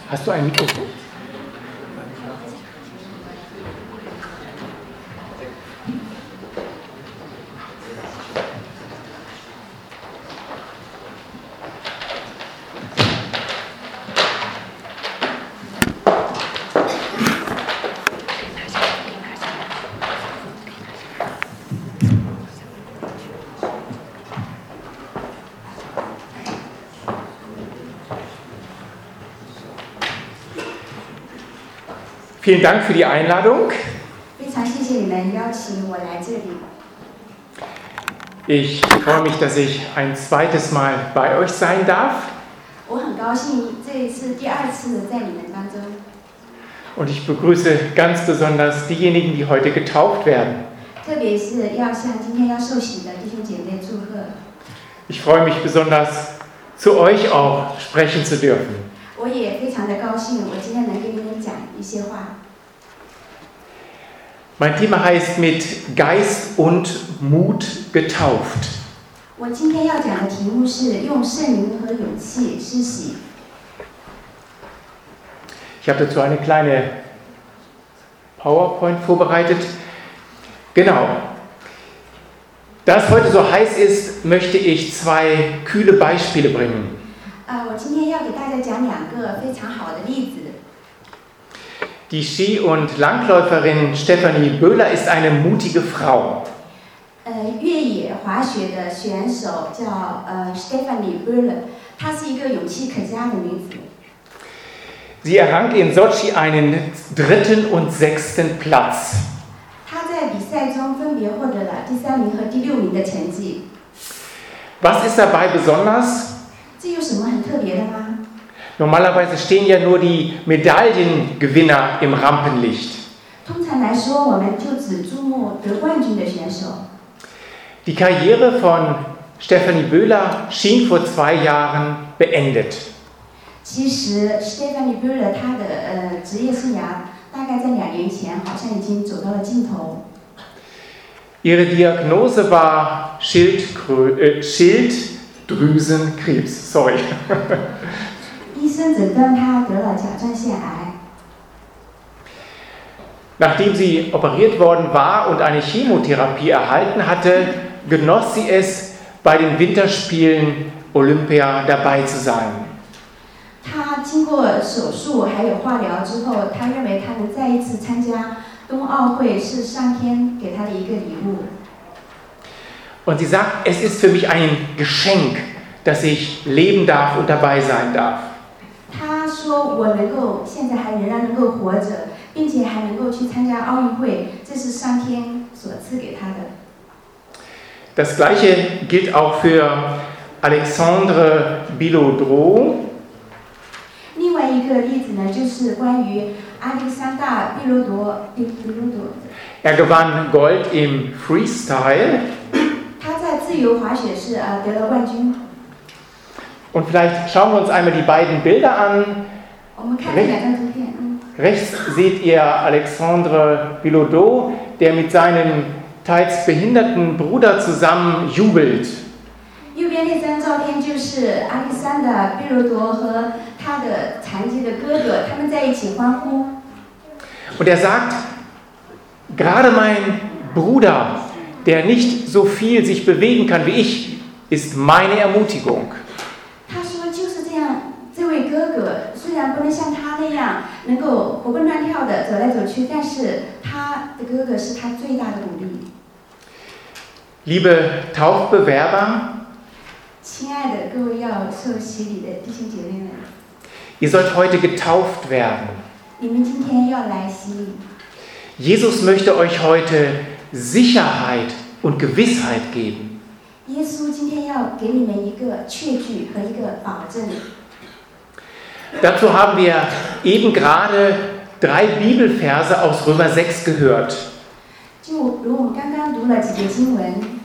Hast du ein Mikrofon? Vielen Dank für die Einladung. 非常谢谢你们邀请我来这里。 Ich freue mich, dass ich ein zweites Mal bei euch sein darf. 我很高兴这一次第二次在你们当中， Und ich begrüße ganz besonders diejenigen, die heute getauft werden. 特别是要向今天要受洗的弟兄姐妹祝贺。 Ich freue mich besonders, zu euch auch sprechen zu dürfen. 我也非常的高兴，我今天能跟你们讲一些话。 Mein Thema heißt mit Geist und Mut getauft. 我今天要讲的题目是用圣灵和勇气施洗。 Ich habe dazu eine kleine PowerPoint vorbereitet. Genau. Da es heute so heiß ist, möchte ich zwei kühle Beispiele bringen. 我今天要给大家讲两个非常好的例子。 Die Ski- und Langläuferin Stefanie Böhler ist eine mutige Frau. 越野滑雪的选手叫Stefanie Böhler， 她是一个勇气可嘉的女子。 Sie errang in Sotschi einen 3. und 6. Platz. 她在比赛中分别获得了第3名和第6名的成绩。 Was ist dabei besonders? 这有什么很特别的吗？ Normalerweise stehen ja nur die Medaillengewinner im Rampenlicht. 通常来说，我们就只注目得冠军的选手。 Die Karriere von Stefanie Böhler schien vor 2 Jahren beendet. 其实 Stefanie Böhler 她的职业生涯大概在2年前好像已经走到了尽头。 Ihre Diagnose war Schilddrüsenkrebs. Sorry. 医生诊断她得了甲状腺癌。 Nachdem sie operiert worden war und eine Chemotherapie erhalten hatte, genoss sie es, bei den Winterspielen Olympia dabei zu sein. 她经过手术还有化疗之后，她认为她能再一次参加冬奥会是上天给她的一个礼物。 Und sie sagt, es ist für mich ein Geschenk, dass ich leben darf und dabei sein darf. 她说：“我能够现在还仍然能够活着，并且还能够去参加奥运会，这是上天所赐给她的。” Das Gleiche gilt auch für Alexandre Bilodeau. 另外一个例子呢，就是关于亚历山大·毕罗多。 Er gewann Gold im Freestyle. 他在自由滑雪是得了冠军。 Und vielleicht schauen wir uns einmal die beiden Bilder an. 我们看这两张图片。 Rechts seht ihr Alexandre Bilodeau, der mit seinem teils behinderten Bruder zusammen jubelt. 右边那张照片就是亚历山大·毕罗多和他的残疾的哥哥，他们在一起欢呼。 Und er sagt, gerade mein Bruder, der nicht so viel sich bewegen kann wie ich, ist meine Ermutigung. 他说就是这样，这位哥哥虽然不能像他那样能够活蹦乱跳的走来走去，但是他的哥哥是他最大的鼓励。 Liebe Taufbewerber, 亲爱的各位要受洗礼的弟兄姐妹们， ihr sollt heute getauft werden. 你们今天要来洗礼。 Jesus möchte euch heute Sicherheit und Gewissheit geben. 耶稣今天要给你们一个确据和一个保证。 Dazu haben wir eben gerade 3 Bibelverse aus Römer 6 gehört. 就如我们刚刚读了几节经文，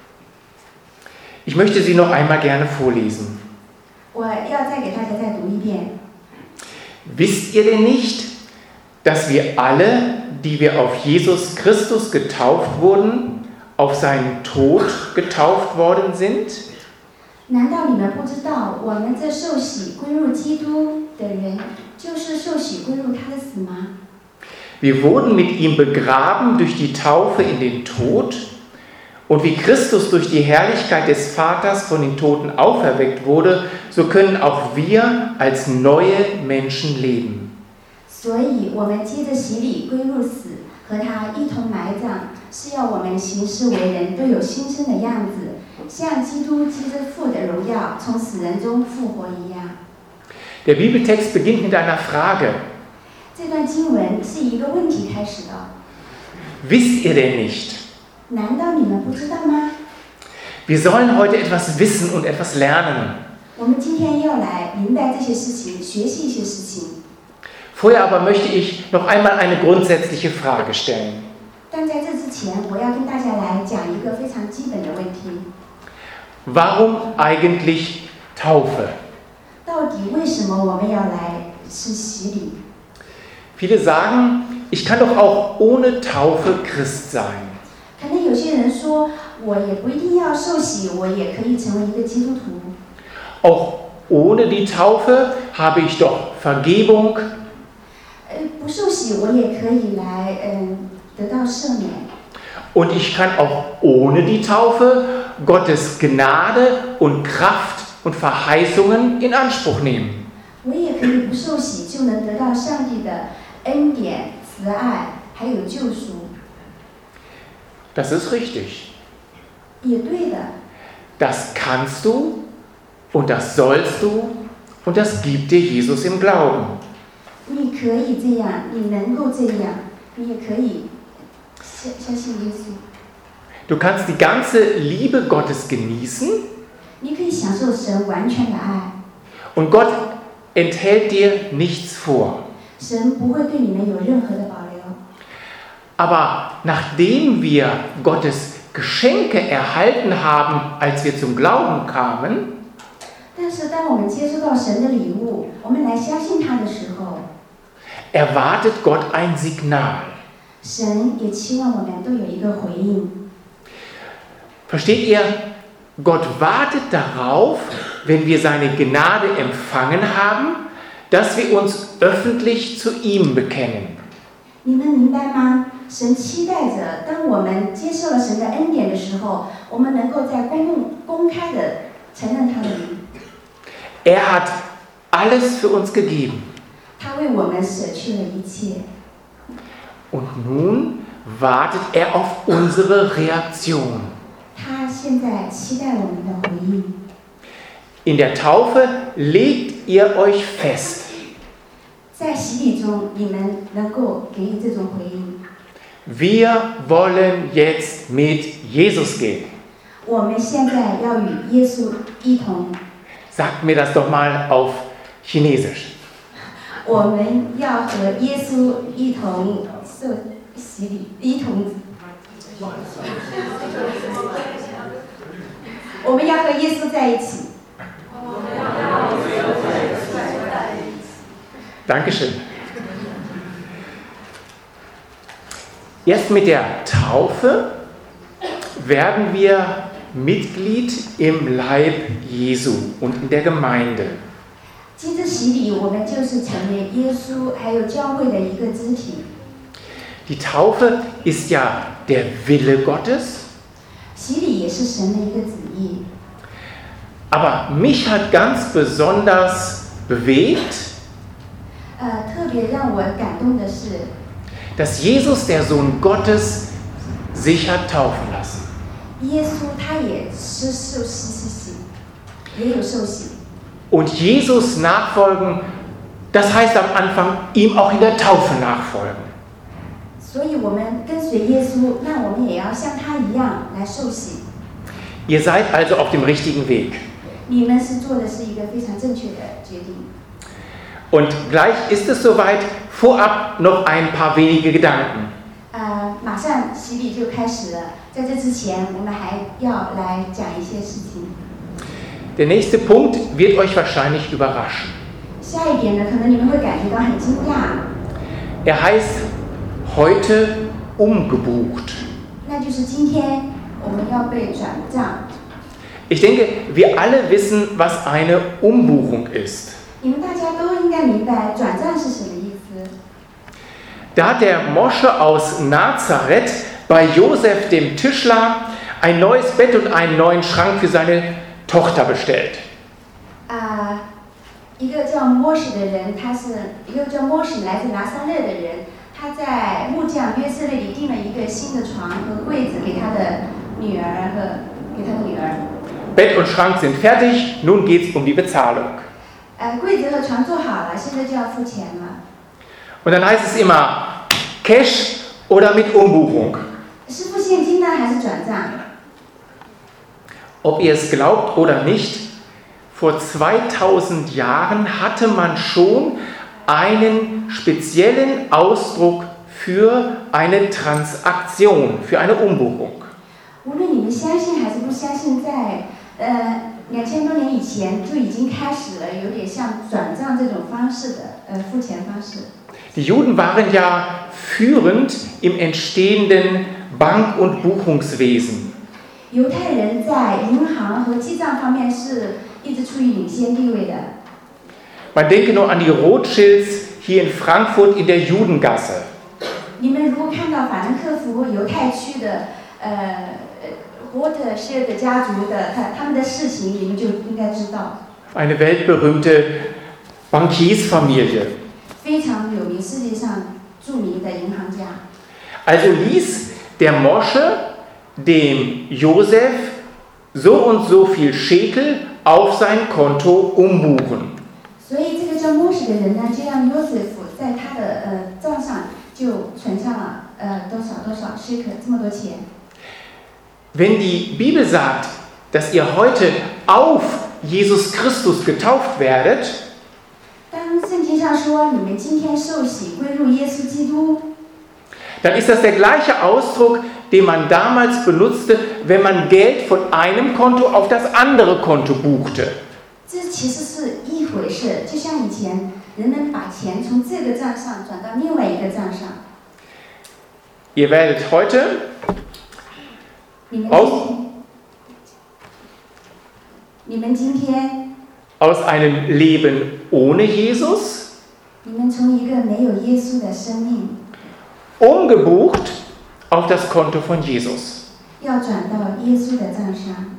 Ich möchte sie noch einmal gerne vorlesen. 我要再给大家再读一遍。 Wisst ihr denn nicht, dass wir alle, die wir auf Jesus Christus getauft wurden, auf seinen Tod getauft worden sind? 难道你们不知道，我们这受洗归入基督的人，就是受洗归入他的死吗？ Wir wurden mit ihm begraben durch die Taufe in den Tod, und wie Christus durch die Herrlichkeit des Vaters von den Toten auferweckt wurde, so können auch wir als neue Menschen leben. 所以，我们接着洗礼归入死，和他一同埋葬，是要我们行事为人都有新生的样子，像基督借着父的荣耀从死人中复活一样。 Der Bibeltext beginnt mit einer Frage. 这段经文是以一个问题开始的。 Wisst ihr denn nicht? 难道你们不知道吗？ Wir sollen heute etwas wissen und etwas lernen. 我们今天要来明白这些事情，学习一些事情。 Vorher aber möchte ich noch einmal eine grundsätzliche Frage stellen. 但在这之前，我要跟大家来讲一个非常基本的问题： Warum eigentlich Taufe? 到底为什么我们要来施洗礼？ Viele sagen, ich kann doch auch ohne Taufe Christ sein. 可能有些人说，我也不一定要受洗，我也可以成为一个基督徒。 Auch ohne die Taufe habe ich doch Vergebung, 不受洗我也可以来得到赦免。 und ich kann auch ohne die Taufe Gottes Gnade und Kraft und Verheißungen in Anspruch nehmen. 我也可以不受洗就能得到上帝的恩典、慈爱，还有救赎。 Das ist richtig. 也对的， Das kannst du und das sollst du und das gibt dir Jesus im Glauben. 你可以这样，你能够这样，你也可以相信耶稣。 Du kannst die ganze Liebe Gottes genießen 你可以享受神完全的爱， und Gott enthält dir nichts vor. 神不会对你们有任何的保留。 Aber nachdem wir Gottes Geschenke erhalten haben, als wir zum Glauben kamen, 但是当我们接收到神的礼物，我们来相信他的时候， erwartet Gott ein Signal. 神也期望我们都有一个回应。 Versteht ihr? Gott wartet darauf, wenn wir seine Gnade empfangen haben, dass wir uns öffentlich zu ihm bekennen. 你们明白吗？神期待着，当我们接受了神的恩典的时候，我们能够在公开的承认他的名。 Er hat alles für uns gegeben. 他为我们舍去了一切， Und nun wartet er auf unsere Reaktion. 他现在期待我们的回应。 In der Taufe legt ihr euch fest. 在洗礼中，你们能够给予这种回应。 Wir wollen jetzt mit Jesus gehen. 我们现在要与耶稣一同， Sagt mir das doch mal auf Chinesisch. 我们要和耶稣一同受洗礼，一同。我们要和耶稣在一起。 Dankeschön. Erst mit der Taufe werden wir Mitglied im Leib Jesu und in der Gemeinde. 接着洗礼，我们就是成为耶稣还有教会的一个肢体。 Die Taufe ist ja der Wille Gottes, 洗礼也是神的一个旨意。 aber mich hat ganz besonders bewegt, 特别让我感动的是， dass Jesus, der Sohn Gottes, sich hat taufen lassen. 耶稣他也是受洗，也有受洗。 Und Jesus nachfolgen, das heißt am Anfang, ihm auch in der Taufe nachfolgen. 所以我们跟随耶稣，那我们也要像他一样来受洗。 Ihr seid also auf dem richtigen Weg. 你们是做的是一个非常正确的决定。 Und gleich ist es soweit, vorab noch ein paar wenige Gedanken. 马上洗礼就开始了，在这之前，我们还要来讲一些事情。 Der nächste Punkt wird euch wahrscheinlich überraschen. 下一点呢，可能你们会感觉到很惊讶， Er heißt heute umgebucht. 那就是今天我们要被转账。 Ich denke, wir alle wissen, was eine Umbuchung ist. 你们大家都应该明白转账是什么意思。 Da hat der Mosche aus Nazareth bei Josef dem Tischler ein neues Bett und einen neuen Schrank für seine Tochter bestellt. 一个叫摩西的人，他是一个叫摩西来自拿撒勒的人，他在木匠约瑟那里订了一个新的床和柜子给他的女儿。 Bett und Schrank sind fertig, nun geht es um die Bezahlung. 柜子和床做好了，现在就要付钱了。 Und dann heißt es immer Cash oder mit Umbuchung. 是付现金呢，还是转账？ Ob ihr es glaubt oder nicht, vor 2000 Jahren hatte man schon einen speziellen Ausdruck für eine Transaktion, für eine Umbuchung. 无论你们相信还是不相信，在2000多年以前就已经开始了，有点像转账这种方式的付钱方式。 Die Juden waren ja führend im entstehenden Bank- und Buchungswesen. 犹太人在银行和记账方面是一直处于领先地位的。 Man denke nur an die Rothschilds hier in Frankfurt in der Judengasse. 你们如果看到法兰克福犹太区的Rothschild家族的他们的事情，你们就应该知道。 Eine weltberühmte Bankiersfamilie. 非常有名，世界上著名的银行家。 Also ließ der Mosche dem Josef so und so viel Schekel auf sein Konto umbuchen. 所以这个叫摩西的人呢，就让 Joseph 在他的账上就存上了多少 shekel 这么多钱。 Wenn die Bibel sagt, dass ihr heute auf Jesus Christus getauft werdet, 当圣经上说你们今天受洗归入耶稣基督， dann ist das der gleiche Ausdruck, den man damals benutzte, wenn man Geld von einem Konto auf das andere Konto buchte. 这其实是一回事，就像以前人们把钱从这个账上转到另外一个账上。 Ihr werdet heute 你们今天 aus einem Leben ohne Jesus 你们从一个没有耶稣的生命 umgebucht auf das Konto von Jesus. 要转到耶稣的账上。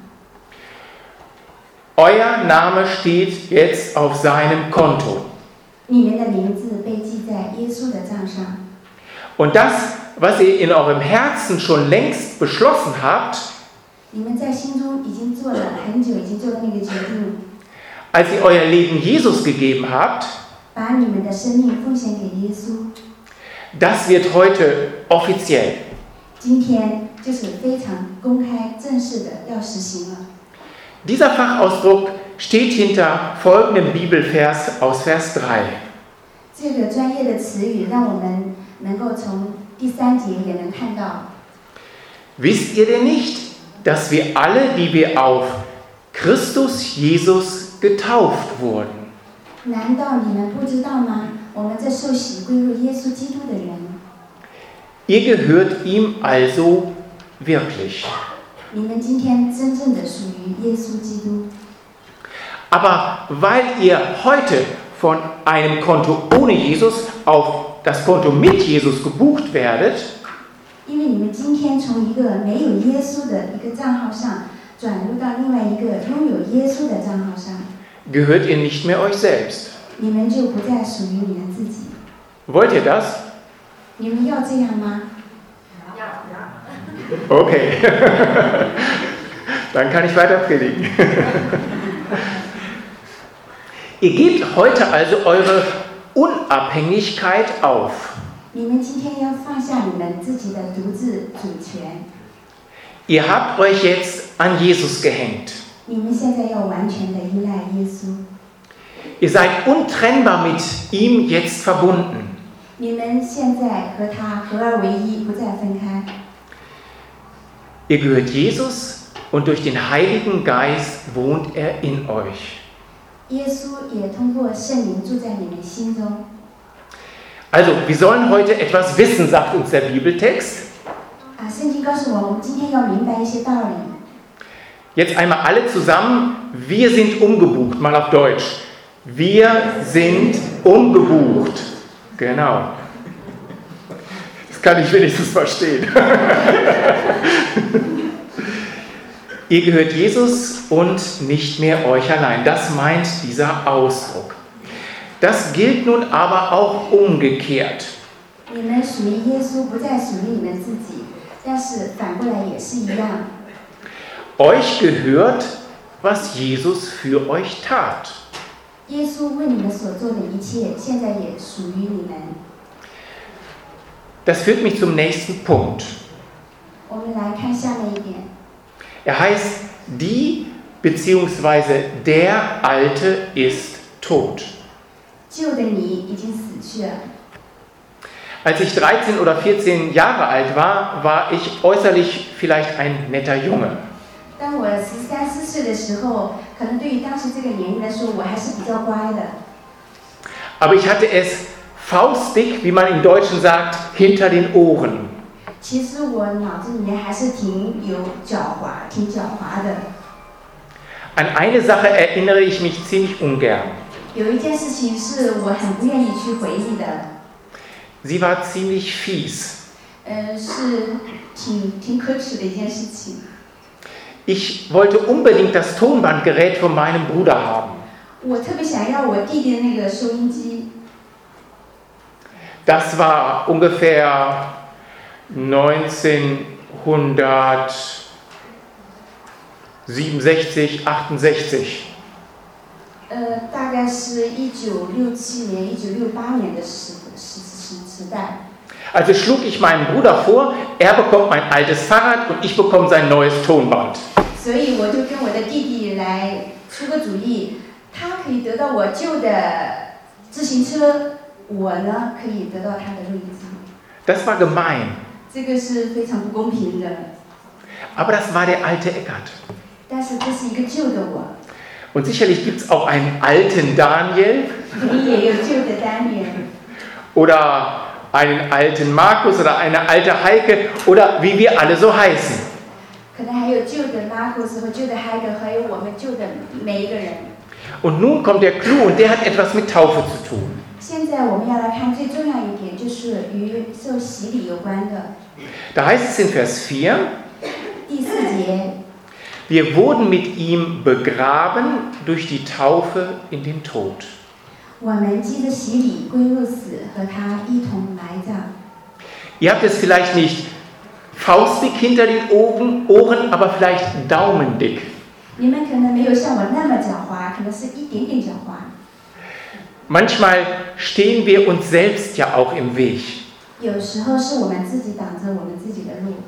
Euer Name steht jetzt auf seinem Konto. 你们的名字被记在耶稣的账上。 Und das, was ihr in eurem Herzen schon längst beschlossen habt, 你们在心中已经做了很久，已经做了那个决定， als ihr euer Leben Jesus gegeben habt, 把你们的生命奉献给耶稣。 das wird heute offiziell. 今天就是非常公开正式的要实行了。 Dieser Fachausdruck steht hinter folgendem Bibelvers aus Vers 3. 这个专业的词语让我们能够从第3节也能看到。 Wisst ihr denn nicht, dass wir alle, die wir auf Christus Jesus getauft wurden? 难道你们不知道吗？我们这受洗归入耶稣基督的人， Ihr gehört ihm also wirklich. 你们今天真正的属于耶稣基督。 Aber weil ihr heute von einem Konto ohne Jesus auf das Konto mit Jesus gebucht werdet, 因为你们今天从一个没有耶稣的一个账号上转入到另外一个拥有耶稣的账号上， gehört ihr nicht mehr euch selbst. 你们就不再属于你们自己。 Wollt ihr das? 你们要这样吗？ Okay. Dann kann ich weiter predigen. Ihr gebt heute also eure Unabhängigkeit auf. 你们今天要放下你们自己的独自主权， Ihr habt euch jetzt an Jesus gehängt. 你们现在要完全的依赖耶稣， Ihr seid untrennbar mit ihm jetzt verbunden. 你们现在和他合而为一，不再分开。 Ihr gehört Jesus und durch den Heiligen Geist wohnt er in euch. 耶稣也通过圣灵住在你们心中。 Also, wir sollen heute etwas wissen, sagt uns der Bibeltext. 圣经告诉我们今天要明白一些道理。 Jetzt einmal alle zusammen. Wir sind umgebucht. Mal auf Deutsch. Wir sind umgebucht. Genau. Das kann ich wenigstens verstehen. Ihr gehört Jesus und nicht mehr euch allein. Das meint dieser Ausdruck. Das gilt nun aber auch umgekehrt. 你们属于耶稣，不再属于你们自己，但是反过来也是一样。 Euch gehört, was Jesus für euch tat. 耶稣为你们所做的一切，现在也属于你们。 Das führt mich zum nächsten Punkt. 我们来看下面一点。 Er heißt, die bzw. der Alte ist tot. 旧的你已经死去了。 Als ich 13 oder 14 Jahre alt war, war ich äußerlich vielleicht ein netter Junge. 当我13、14岁的时候，可能对于当时这个年龄来说，我还是比较乖的。 Aber ich hatte es faustdick, wie man im Deutschen sagt, hinter den Ohren. 其实我脑子里面还是挺狡猾的。 An eine Sache erinnere ich mich ziemlich ungern. 有一件事情是我很不愿意去回忆的。 Sie war ziemlich fies. 是挺可耻的一件事情。 Ich wollte unbedingt das Tonbandgerät von meinem Bruder haben. 我特别想要我弟弟的那个收音机。 Das war ungefähr 1967, 68. 大概是1967年、1968年的时代。 Also schlug ich meinem Bruder vor, er bekommt mein altes Fahrrad und ich bekomme sein neues Tonband. 所以我就跟我的弟弟来出个主意，他可以得到我旧的自行车，我呢可以得到他的录音机。 Das war gemein. 这个是非常不公平的。 Aber das war der alte Eckart. 但是这是一个旧的我。 Und sicherlich gibt es auch einen alten Daniel. 你也有旧的Daniel。 Oder einen alten Markus oder eine alte Heike oder wie wir alle so heißen. 可能还有旧的 Markus 和旧的 Heike， 还有我们旧的每一个人。 Und nun kommt der Clou und der hat etwas mit Taufe zu tun. 现在我们要来看最重要一点，就是与受洗礼有关的。 Da heißt es in Vers 4, 第4节。 Wir wurden mit ihm begraben durch die Taufe in den Tod. 我们藉着洗礼归入死，和他一同埋葬。 Ihr habt es vielleicht nicht faustdick hinter den Ohren, aber vielleicht daumendick. 你们可能没有像我那么狡猾，可能是一点点狡猾。 Manchmal stehen wir uns selbst ja auch im Weg. 有时候是我们自己挡着我们自己的路。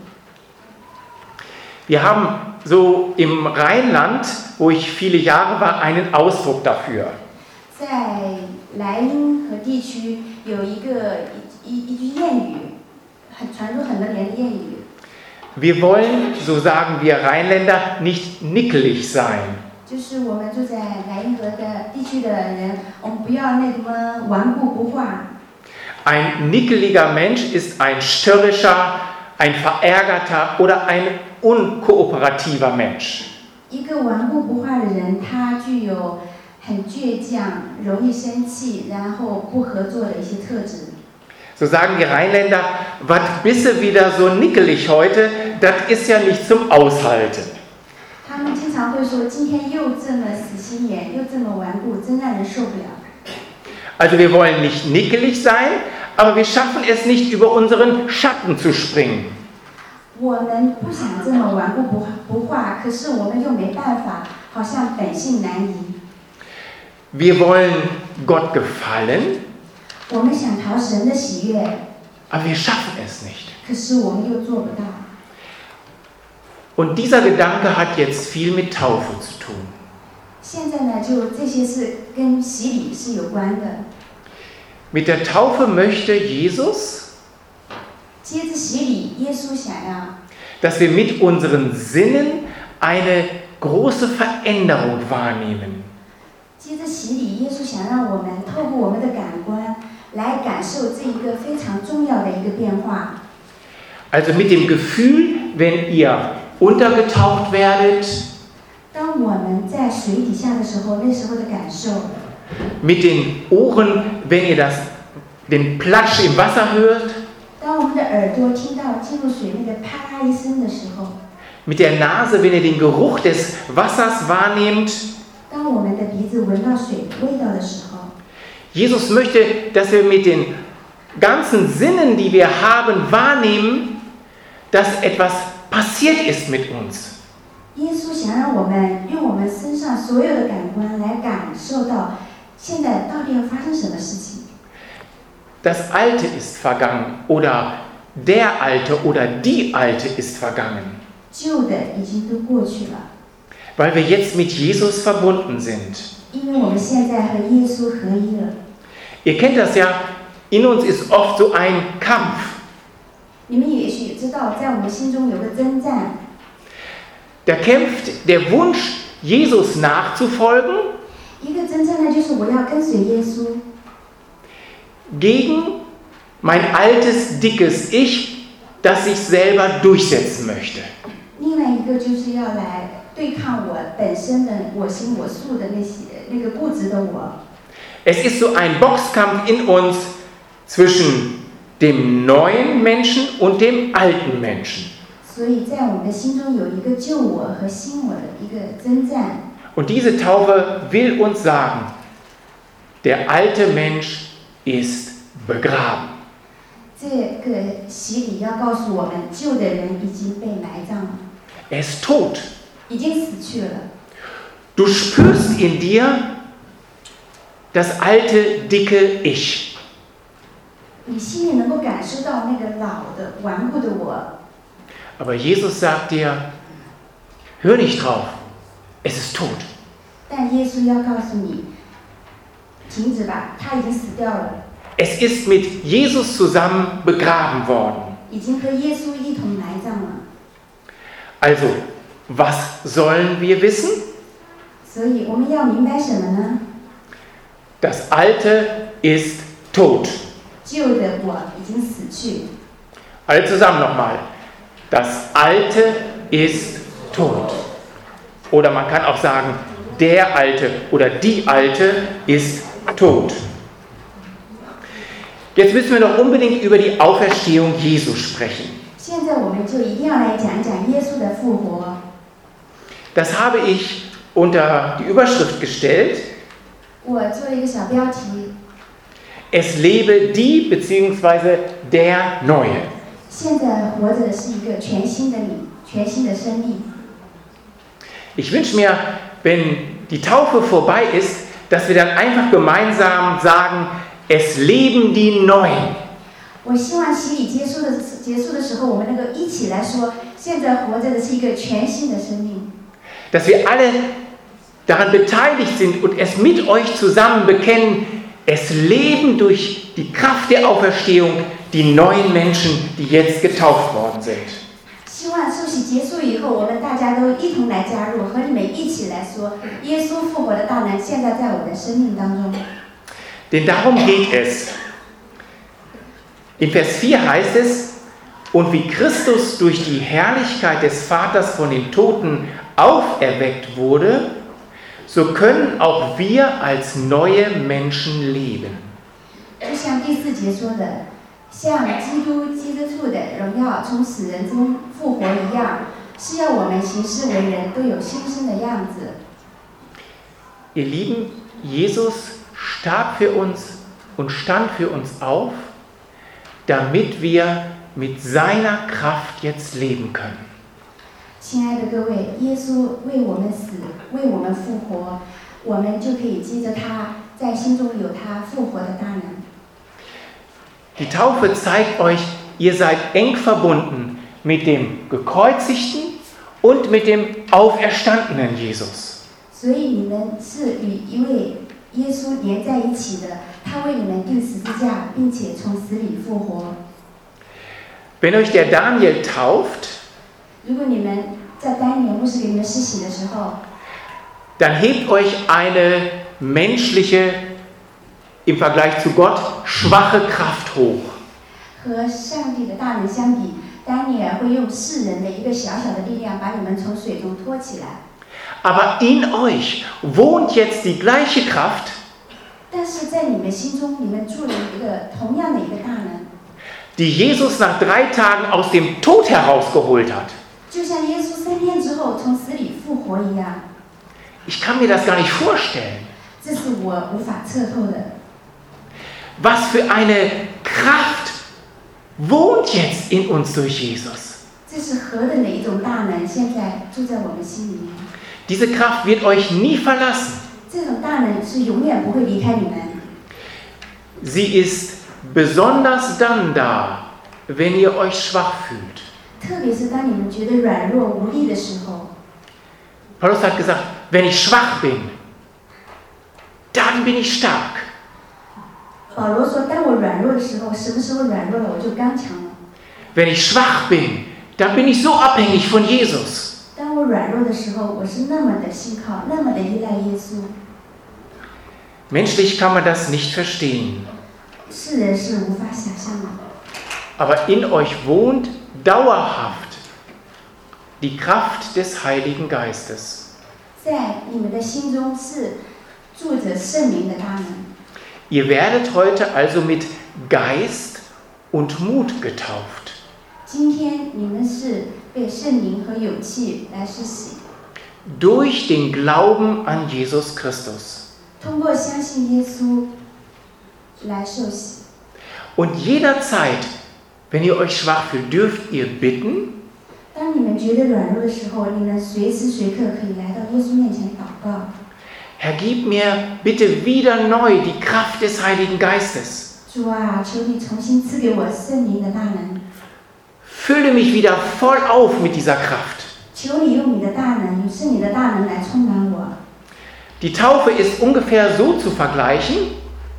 Wir haben so im Rheinland, wo ich viele Jahre war, einen Ausdruck dafür. 在莱茵和地区有一句谚语，传入很多年的谚语。 Wir wollen, so sagen wir Rheinländer, nicht nickelig sein. 就是我们住在莱茵河的地区的人，我们不要那么顽固不化。 Ein nickeliger Mensch ist ein störrischer, ein verärgerter oder ein unkooperativer Mensch. 一个顽固不化的人，他具有很倔强、容易生气，然后不合作的一些特质。 So sagen die Rheinländer, was bist du wieder so nickelig heute, das ist ja nicht zum Aushalten. 他们经常会说，今天又这么死心眼，又这么顽固，真让人受不了。 Also wir wollen nicht nickelig sein, aber wir schaffen es nicht, über unseren Schatten zu springen. 我们不想这么顽固不化，可是我们又没办法，好像本性难移。 Wir wollen Gott gefallen, 我们想讨神的喜悦， aber wir schaffen es nicht. 可是我们又做不到。 Und dieser Gedanke hat jetzt viel mit Taufe zu tun. 现在呢，就这些是跟洗礼是有关的。 Mit der Taufe möchte Jesus, 接着洗礼，耶稣想要， dass wir mit unseren Sinnen eine große Veränderung wahrnehmen. 接着洗礼，耶稣想让我们透过我们的感官来感受这一个非常重要的一个变化。 Also mit dem Gefühl, wenn ihr untergetaucht werdet, 当我们在水底下的时候，那时候的感受。 Mit den Ohren, wenn ihr den Platsch im Wasser hört. 当我们的耳朵听到进入水面的啪啦一声的时候。 Mit der Nase, wenn ihr den Geruch des Wassers wahrnehmt. 当我们的鼻子闻到水味道的时候。 Jesus möchte, dass wir mit den ganzen Sinnen, die wir haben, wahrnehmen, dass etwas passiert ist mit uns. 耶稣想让我们用我们身上所有的感官来感受到，现在到底要发生什么事情。 Das Alte ist vergangen oder der Alte oder die Alte ist vergangen. 旧的已经都过去了。 Weil wir jetzt mit Jesus verbunden sind. 因为我们现在和耶稣合一了。 Ihr kennt das ja, in uns ist oft so ein Kampf. 你们也许知道，在我们心中有个征战。 Da kämpft der Wunsch, Jesus nachzufolgen, 一个征战呢，就是我要跟随耶稣。 Gegen mein altes, dickes Ich, das sich selber durchsetzen möchte. 另外一个就是要来对抗我本身的我行我素的那个固执的我。 Es ist so ein Boxkampf in uns zwischen dem neuen Menschen und dem alten Menschen. 所以在我们的心中有一个旧我和新我的一个征战。 Und diese Taufe will uns sagen, der alte Mensch ist begraben. 这个洗礼要告诉我们，旧的人已经被埋葬了。 Er ist tot. 已经死去了。 Du spürst in dir das alte, dicke Ich. 你心里能够感受到那个老的、顽固的我。 Aber Jesus sagt dir, hör nicht drauf, es ist tot. 但耶稣要告诉你，停止吧，他已经死掉了。 Es ist mit Jesus zusammen begraben worden. 已经和耶稣一同埋葬了。 Also, was sollen wir wissen? 所以我们要明白什么呢？ Das Alte ist tot. 旧的我已经死去。 Alle zusammen nochmal. Das Alte ist tot. Oder man kann auch sagen, der Alte oder die Alte ist tot. Jetzt müssen wir noch unbedingt über die Auferstehung Jesu sprechen. 现在我们就一定要来讲一讲耶稣的复活。 Das habe ich unter die Überschrift gestellt. 我做了一个小标题。 Es lebe die bzw. der Neue. 现在活着的是一个全新的你，全新的生命。 Ich wünsche mir, wenn die Taufe vorbei ist, dass wir dann einfach gemeinsam sagen, es leben die Neuen. 我希望洗礼结束的时候，我们能够一起来说，现在活着的是一个全新的生命。 Dass wir alle daran beteiligt sind und es mit euch zusammen bekennen, es leben durch die Kraft der Auferstehung die neuen Menschen, die jetzt getauft worden sind. 希望受洗结束以后，我们大家都一同来加入，和你们一起来说，耶稣复活的大能现在在我的生命当中。 Denn darum geht es. In Vers 4 heißt es, und wie Christus durch die Herrlichkeit des Vaters von den Toten auferweckt wurde, so können auch wir als neue Menschen leben. 就像第4节说的，像基督基督的荣耀从死人中复活一样，是要我们行事为人都有新生的样子。 Ihr Lieben, Jesus starb für uns und stand für uns auf, damit wir mit seiner Kraft jetzt leben können. 亲爱的各位，耶稣为我们死，为我们复活，我们就可以记着他，在心中有他复活的大能。 Die Taufe zeigt euch, ihr seid eng verbunden mit dem gekreuzigten und mit dem auferstandenen Jesus. 所以你们是与一位耶稣连在一起的，他为你们钉十字架，并且从死里复活。 Wenn euch der Daniel tauft, 如果你们在丹尼尔牧师给你们施洗的时候， dann hebt euch eine menschliche, im Vergleich zu Gott, schwache Kraft hoch. 和上帝的大能相比，丹尼尔会用世人的一个小小的力量把你们从水中拖起来。 Aber in euch wohnt jetzt die gleiche Kraft, 但是在你们心中，你们住了一个同样的一个大能， die Jesus nach 3 Tagen aus dem Tod herausgeholt hat. 就像耶稣3天之后从死里复活一样。 Ich kann mir das gar nicht vorstellen. 这是我无法测透的。 Was für eine Kraft wohnt jetzt in uns durch Jesus. 这是何等的一种大能，现在住在我们心里面。 Diese Kraft wird euch nie verlassen. 这种大能是永远不会离开你们。 Sie ist besonders dann da, wenn ihr euch schwach fühlt. 特别是当你们觉得软弱无力的时候， Paulus hat gesagt, wenn ich schwach bin, dann bin ich stark. 保罗说：“当我软弱的时候，什么时候软弱了，我就刚强了。 Wenn ich schwach bin, dann bin ich so abhängig von Jesus. 当我软弱的时候，我是那么的信靠，那么的依赖耶稣。 Menschlich kann man das nicht verstehen. 世人是无法想象的。 Aber in euch wohnt dauerhaft die Kraft des Heiligen Geistes. 在你们的心中是住着圣灵的大能。 Ihr werdet heute also mit Geist und Mut getauft. 今天你们是被圣灵和勇气来施洗， Durch den Glauben an Jesus Christus. 通过相信耶稣来受洗。 Und jederzeit, wenn ihr euch schwach fühlt, dürft ihr bitten, 当你们觉得软弱的时候，你们随时随刻可以来到耶稣面前祷告。 Herr, gib mir bitte wieder neu die Kraft des Heiligen Geistes. 主啊，求你重新赐给我圣灵的大能， Fülle mich wieder voll auf mit dieser Kraft. 求你用你的大能，圣灵的大能来充满我。 Die Taufe ist ungefähr so zu vergleichen,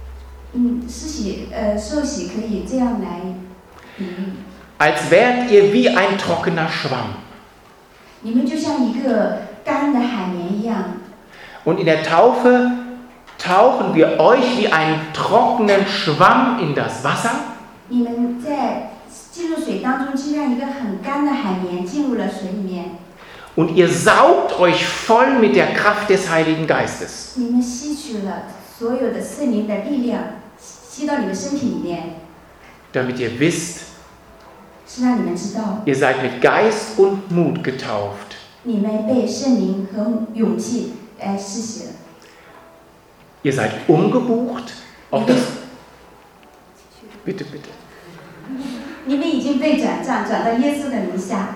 受洗可以这样来比喻， als wärt ihr wie ein trockener Schwamm. 你们就像一个干的海绵一样。 Und in der Taufe tauchen wir euch wie einen trockenen Schwamm in das Wasser. 你们在进入水当中，就像一个很干的海绵进入了水里面。 Und ihr saugt euch voll mit der Kraft des Heiligen Geistes. 你们吸取了所有的圣灵的力量，吸到你们身体里面， Damit ihr wisst, 是让你们知道， ihr seid mit Geist und Mut getauft. 你们被圣灵和勇气来施洗了。 Ihr seid umgebucht auf das... Bitte, bitte. 你们已经被转账，转到耶稣的名下。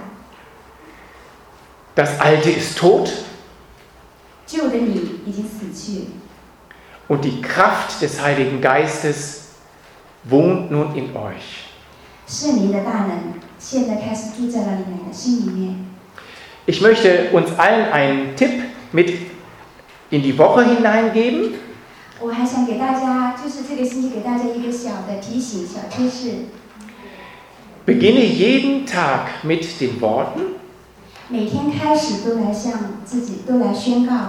Das Alte ist tot 旧的你已经死去， und die Kraft des Heiligen Geistes wohnt nun in euch. 圣灵的大能现在开始住在了你们的心里面。 Ich möchte uns allen einen Tipp mit in die Woche hineingeben. 我还想给大家，就是这个星期给大家一个小的提醒、小贴士。 Beginne jeden Tag mit den Worten: 每天开始都来向自己都来宣告，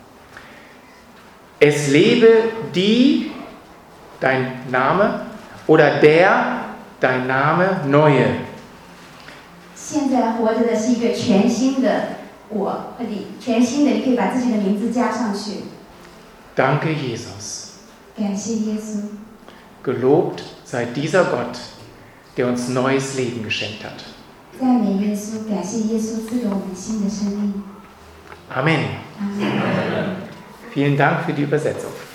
Es lebe die, dein Name, oder der, dein Name, neue. 现在活着的是一个全新的我和你，全新的，你可以把自己的名字加上去。 Danke, Jesus. 感谢耶稣， Gelobt sei dieser Gott, der uns neues Leben geschenkt hat. 赞美耶稣，感谢耶稣赐给我们新的生命。 Amen. 阿门。 Vielen Dank für die Übersetzung.